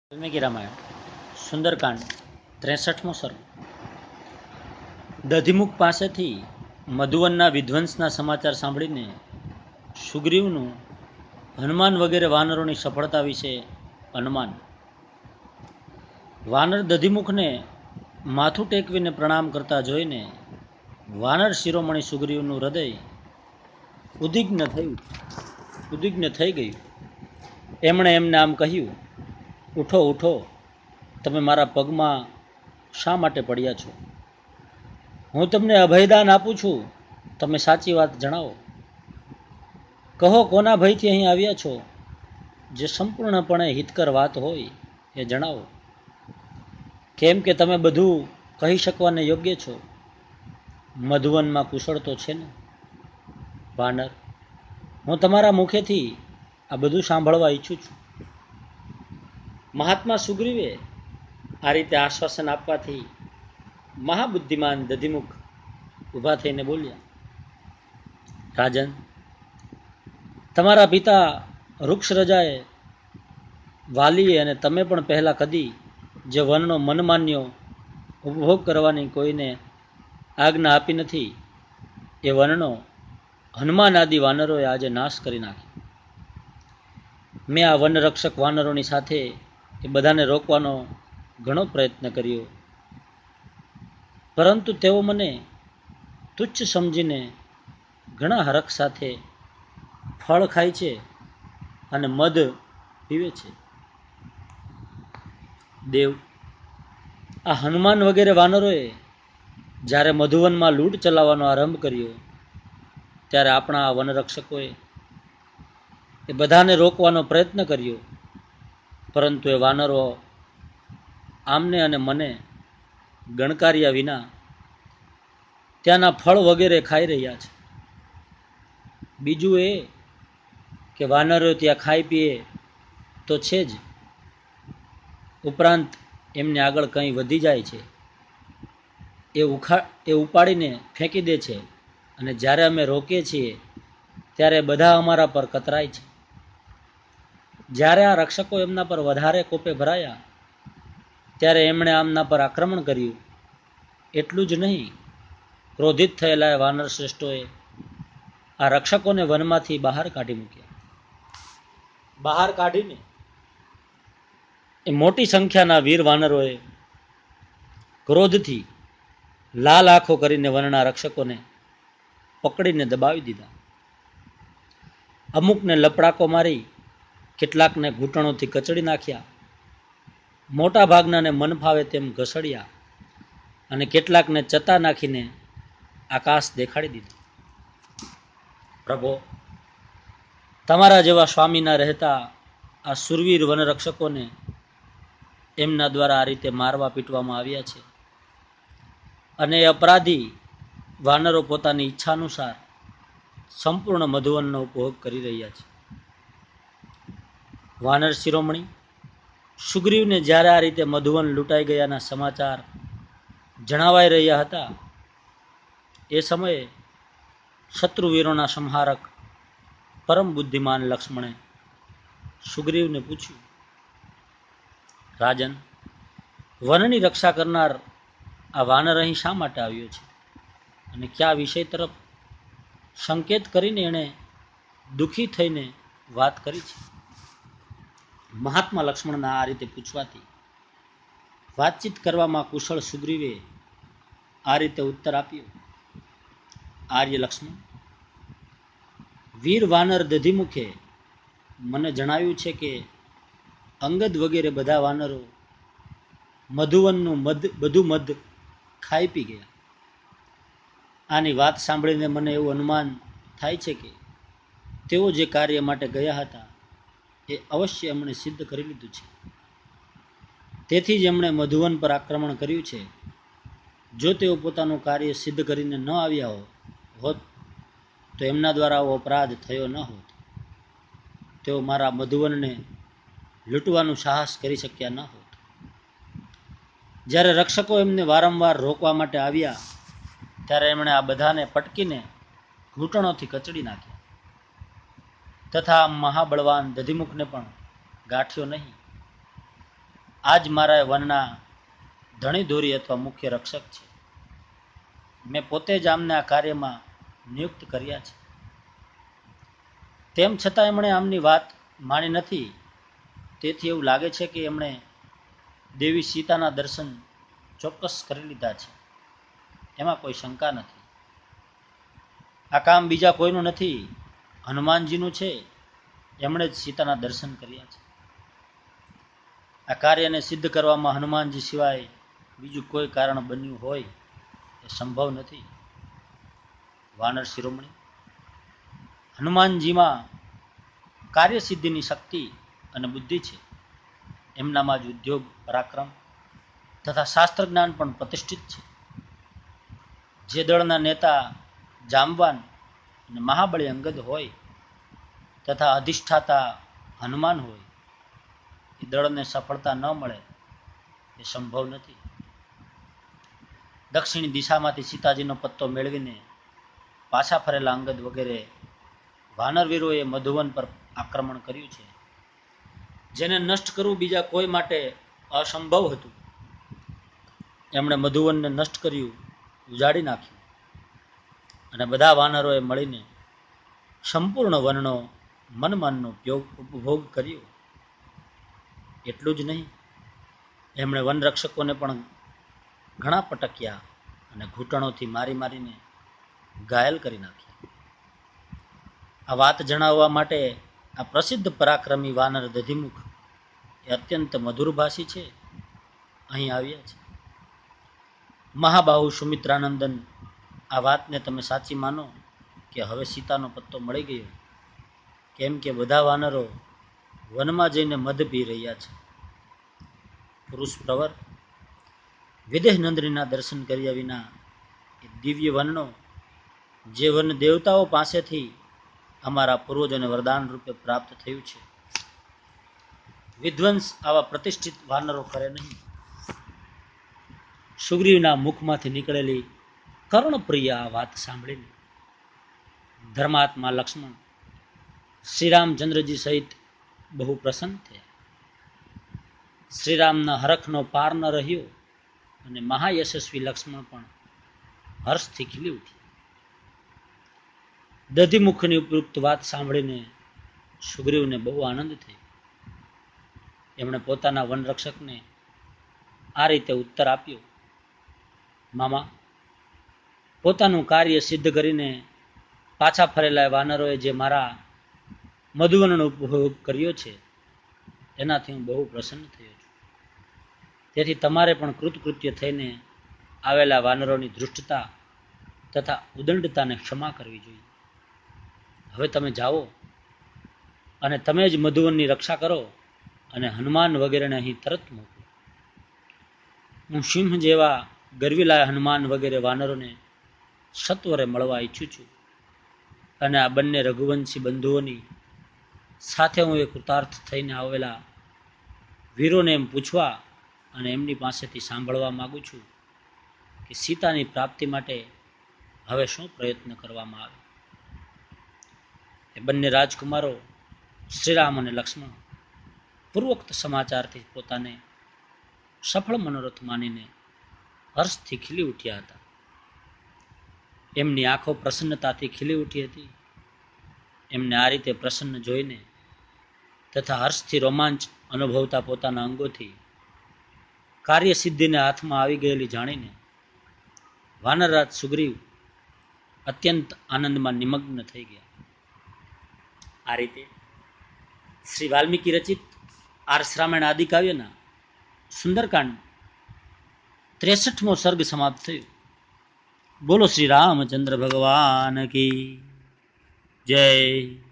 વાલ્મીકી રામાયણ સુંદરકાંડ 63મો સર્ગ। દધીમુખ પાસેથી મધુવનના વિધ્વંસના સમાચાર સાંભળીને સુગ્રીવનું હનુમાન વગેરે વાનરોની સફળતા વિશે અનુમાન। વાનર દધીમુખને માથું ટેકવીને પ્રણામ કરતા જોઈને વાનર શિરોમણી સુગ્રીવનું હૃદય ઉદ્વિગ્ન થઈ ગયું। એમણે એમને આમ કહ્યું, ઉઠો ઉઠો, તમે મારા પગમાં શા માટે પડ્યા છો? હું તમને અભયદાન આપું છું, તમે સાચી વાત જણાવો। કહો, કોના ભયથી અહીં આવ્યા છો? જે સંપૂર્ણપણે હિતકર વાત હોય એ જણાવો, કેમ કે તમે બધું કહી શકવાને યોગ્ય છો। મધુવનમાં કુશળ તો છે ને? વાનર, હું તમારા મુખેથી આ બધું સાંભળવા ઈચ્છું છું। મહાત્મા સુગ્રીવે આ રીતે આશ્વાસન આપવાથી મહાબુદ્ધિમાન દધીમુખ ઊભા થઈને બોલ્યા, રાજન, તમારા પિતા વૃક્ષરજાએ, વાલીએ અને તમે પણ પહેલા કદી જે વનનો મનમાન્યો ઉપભોગ કરવાની કોઈને આજ્ઞા આપી નથી, એ વનનો હનુમાન આદિ વાનરોએ આજે નાશ કરી નાખ્યો। મેં આ વનરક્ષક વાનરોની સાથે એ બધાને રોકવાનો ઘણો પ્રયત્ન કર્યો, પરંતુ તેઓ મને તુચ્છ સમજીને ઘણા હરખ સાથે ફળ ખાય છે અને મધ પીવે છે। દેવ, આ હનુમાન વગેરે વાનરોએ જ્યારે મધુવનમાં લૂંટ ચલાવવાનો આરંભ કર્યો ત્યારે આપણા આ વનરક્ષકોએ એ બધાને રોકવાનો પ્રયત્ન કર્યો, પરંતુ એ વાનરો આમને અને મને ગણકાર્યા વિના ત્યાંના ફળ વગેરે ખાઈ રહ્યા છે। બીજું એ કે વાનરો ત્યાં ખાઈ પીએ તો છે જ, ઉપરાંત એમને આગળ કંઈ વધી જાય છે એ ઉપાડીને ફેંકી દે છે, અને જ્યારે અમે રોકીએ છીએ ત્યારે બધા અમારા પર કતરાય છે। જ્યારે આ રક્ષકો એમના પર વધારે કોપે ભરાયા ત્યારે એમણે આમના પર આક્રમણ કર્યું। એટલું જ નહીં, ક્રોધિત થયેલા વાનર શ્રેષ્ઠોએ આ રક્ષકોને વનમાંથી બહાર કાઢી મૂક્યા। બહાર કાઢીને એ મોટી સંખ્યાના વીર વાનરોએ ક્રોધથી લાલ આંખો કરીને વનના રક્ષકોને પકડીને દબાવી દીધા। અમુકને લપડાકો મારી કેટલાકને ઘૂંટણોથી કચડી નાખ્યા, મોટા ભાગનાને મન ફાવે તેમ ઘસડ્યા અને કેટલાકને ચતા નાખીને આકાશ દેખાડી દીધું। પ્રભો, તમારા જેવા સ્વામીના રહેતા આ સુરવીર વનરક્ષકોને એમના દ્વારા આ રીતે મારવા પીટવામાં આવ્યા છે, અને એ અપરાધી વાનરો પોતાની ઈચ્છા અનુસાર સંપૂર્ણ મધુવનનો ઉપભોગ કરી રહ્યા છે। વાનર શિરોમણી સુગ્રીવને જ્યારે આ રીતે મધુવન લૂંટાઈ ગયાના સમાચાર જણાવાઈ રહ્યા હતા, એ સમયે શત્રુવીરોના સંહારક પરમ બુદ્ધિમાન લક્ષ્મણે સુગ્રીવને પૂછ્યું, રાજન, વનની રક્ષા કરનાર આ વાનર અહીં શા માટે આવ્યો છે અને કયા વિષય તરફ સંકેત કરીને એણે દુઃખી થઈને વાત કરી છે? મહાત્મા લક્ષ્મણના આ રીતે પૂછવાથી વાતચીત કરવામાં કુશળ સુગ્રીવે આ રીતે ઉત્તર આપ્યો, આર્ય લક્ષ્મણ, વીર વાનર દધીમુખે મને જણાવ્યું છે કે અંગદ વગેરે બધા વાનરો મધુવનનું બધું મધ ખાઈ પી ગયા। આની વાત સાંભળીને મને એવું અનુમાન થાય છે કે તેઓ જે કાર્ય માટે ગયા હતા એ અવશ્ય એમણે સિદ્ધ કરી લીધું છે, તેથી જ એમણે મધુવન પર આક્રમણ કર્યું છે। જો તેઓ પોતાનું કાર્ય સિદ્ધ કરીને ન આવ્યા હોત તો એમના દ્વારા આવો અપરાધ થયો ન હોત। તેઓ મારા મધુવનને લૂંટવાનું સાહસ કરી શક્યા ન હોત। જ્યારે રક્ષકો એમને વારંવાર રોકવા માટે આવ્યા ત્યારે એમણે આ બધાને પટકીને ઘૂંટણોથી કચડી નાખ્યા, તથા મહાબળવાન દધીમુખને પણ ગાંઠ્યો નહીં। આજ મારા વનના ધણી ધોરી અથવા મુખ્ય રક્ષક છે. મેં પોતે જ આમને આ કાર્યમાં નિયુક્ત કર્યા છે. તેમ છતાં એમણે આમની વાત માની નથી. તેથી એવું લાગે છે કે એમણે દેવી સીતાના દર્શન ચોક્કસ કરી લીધા છે. એમાં કોઈ શંકા નથી. આ કામ બીજા કોઈનું નથી, હનુમાનજીનું છે. એમણે જ સીતાના દર્શન કર્યા છે. આ કાર્યને સિદ્ધ કરવામાં હનુમાનજી સિવાય બીજું કોઈ કારણ બન્યું હોય એ સંભવ નથી. વાનર શિરોમણી, હનુમાનજીમાં કાર્યસિદ્ધિની શક્તિ અને બુદ્ધિ છે. એમનામાં જ ઉદ્યોગ, પરાક્રમ તથા શાસ્ત્ર જ્ઞાન પણ પ્રતિષ્ઠિત છે. જે દળના નેતા જામવાન અને મહાબળી અંગદ હોય તથા અધિષ્ઠાતા હનુમાન હોય, એ દળને સફળતા ન મળે એ સંભવ નથી. દક્ષિણી દિશામાંથી સીતાજીનો પત્તો મેળવીને પાછા ફરેલા અંગદ વગેરે વાનરવીરોએ મધુવન પર આક્રમણ કર્યું છે, જેને નષ્ટ કરવું બીજા કોઈ માટે અસંભવ હતું. એમણે મધુવનને નષ્ટ કર્યું, ઉજાડી નાખ્યું, અને બધા વાનરોએ મળીને સંપૂર્ણ વનનો મનમાનનો ઉપભોગ કર્યો. એટલું જ નહીં, એમણે વનરક્ષકોને પણ ઘણા પટક્યા અને ઘૂંટણોથી મારી મારીને ઘાયલ કરી નાખ્યા. આ વાત જણાવવા માટે આ પ્રસિદ્ધ પરાક્રમી વાનર દધિમુખ એ અત્યંત મધુરભાષી છે, અહીં આવ્યા છે. મહાબાહુ સુમિત્રાનંદન, આ વાતને તમે સાચી માનો કે હવે સીતાનો પત્તો મળી ગયો, કેમ કે બધા વાનરો વનમાં જઈને મધ પી રહ્યા છે. પુરુષ પ્રવર, વિદેહ નંદનીના દર્શન કર્યા વિના એ દિવ્ય વનનો, જે વન દેવતાઓ પાસેથી અમારા પૂર્વજોને વરદાન રૂપે પ્રાપ્ત થયું છે, વિધ્વંસ આવા પ્રતિષ્ઠિત વાનરો કરે નહીં. સુગ્રીવના મુખમાંથી નીકળેલી કર્ણપ્રિય આ વાત સાંભળીને ધર્માત્મા લક્ષ્મણ શ્રીરામચંદ્રજી સહિત બહુ પ્રસન્ન થયા. શ્રીરામના હરખનો પાર ન રહ્યો અને મહાયશસ્વી લક્ષ્મણ પણ હર્ષથી ખીલી ઉઠ્યા. દધિમુખની ઉપયુક્ત વાત સાંભળીને સુગ્રીવને બહુ આનંદ થયો. એમણે પોતાના વનરક્ષકને આ રીતે ઉત્તર આપ્યો: મામા, પોતાનું કાર્ય સિદ્ધ કરીને પાછા ફરેલા વાનરોએ જે મારા મધુવનનો ઉપભોગ કર્યો છે, એનાથી હું બહુ પ્રસન્ન થયો છું. તેથી તમારે પણ કૃતકૃત્ય થઈને આવેલા વાનરોની ધૃષ્ટતા તથા ઉદંડતાને ક્ષમા કરવી જોઈએ. હવે તમે જાઓ અને તમે જ મધુવનની રક્ષા કરો અને હનુમાન વગેરેને અહીં તરત મોકલો. હું સિંહ જેવા ગરવીલાયા હનુમાન વગેરે વાનરોને સત્વરે મળવા ઈચ્છું છું, અને આ બંને રઘુવંશી બંધુઓની સાથે હું એ કૃતાર્થ થઈને આવેલા વીરોને એમ પૂછવા અને એમની પાસેથી સાંભળવા માગું છું કે સીતાની પ્રાપ્તિ માટે હવે શું પ્રયત્ન કરવામાં આવે. એ બંને રાજકુમારો શ્રીરામ અને લક્ષ્મણ પૂર્વોક્ત સમાચારથી પોતાને સફળ મનોરથ માનીને હર્ષથી ખીલી ઉઠ્યા હતા. એમની આંખો પ્રસન્નતાથી ખીલી ઉઠી હતી. એમને આ રીતે પ્રસન્ન જોઈને તથા હર્ષથી રોમાંચ અનુભવતા પોતાના અંગોથી કાર્યસિદ્ધિને હાથમાં આવી ગયેલી જાણીને વાનરરાજ સુગ્રીવ અત્યંત આનંદમાં નિમગ્ન થઈ ગયા. આ રીતે શ્રી વાલ્મીકી રચિત આર્ષ રામાયણ આદિ કાવ્યના સુંદરકાંડ 63મો સર્ગ સમાપ્ત થયો. બોલો શ્રી રામચંદ્ર ભગવાન કી જય.